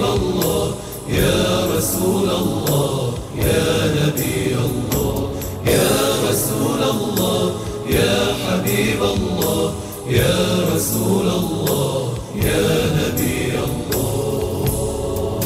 الله يا رسول الله يا نبي الله يا رسول الله يا حبيب الله يا رسول الله يا نبي الله.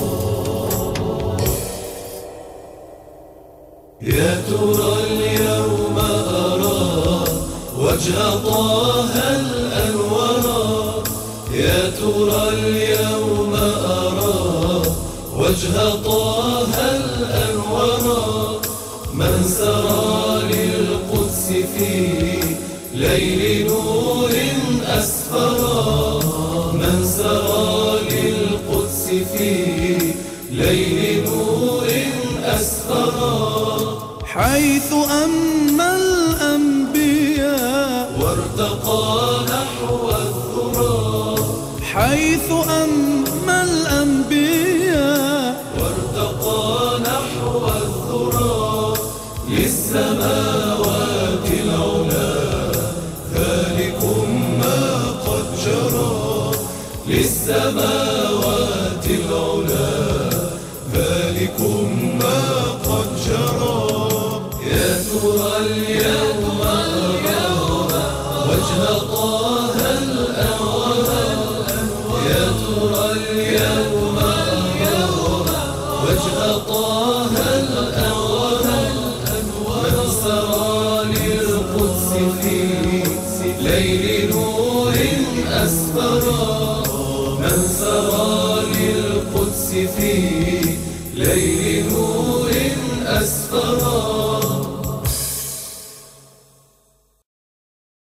يا ترى اليوم أرى وجه طه الأنورا، يا ترى اليوم أرى وجه طه الأنورا، من سرى للقدس في ليل نور أسفرا، من سرى للقدس في ليل نور أسفرا، حيث أما الأنبياء وارتقى نحو الذرى، حيث أما الأنبياء وارتقى نحو الذرى، للسماوات العلا ذلكم ما قد جرى، للسماوات العلا ذلكم ما قد جرى. يا ترى اليوم وجه طه الأنوار، يا ترى اليوم وجه طه الأنوار، من سرى للقدس في ليل نور أسفرا، من سرى للقدس في ليل نور أسفرا.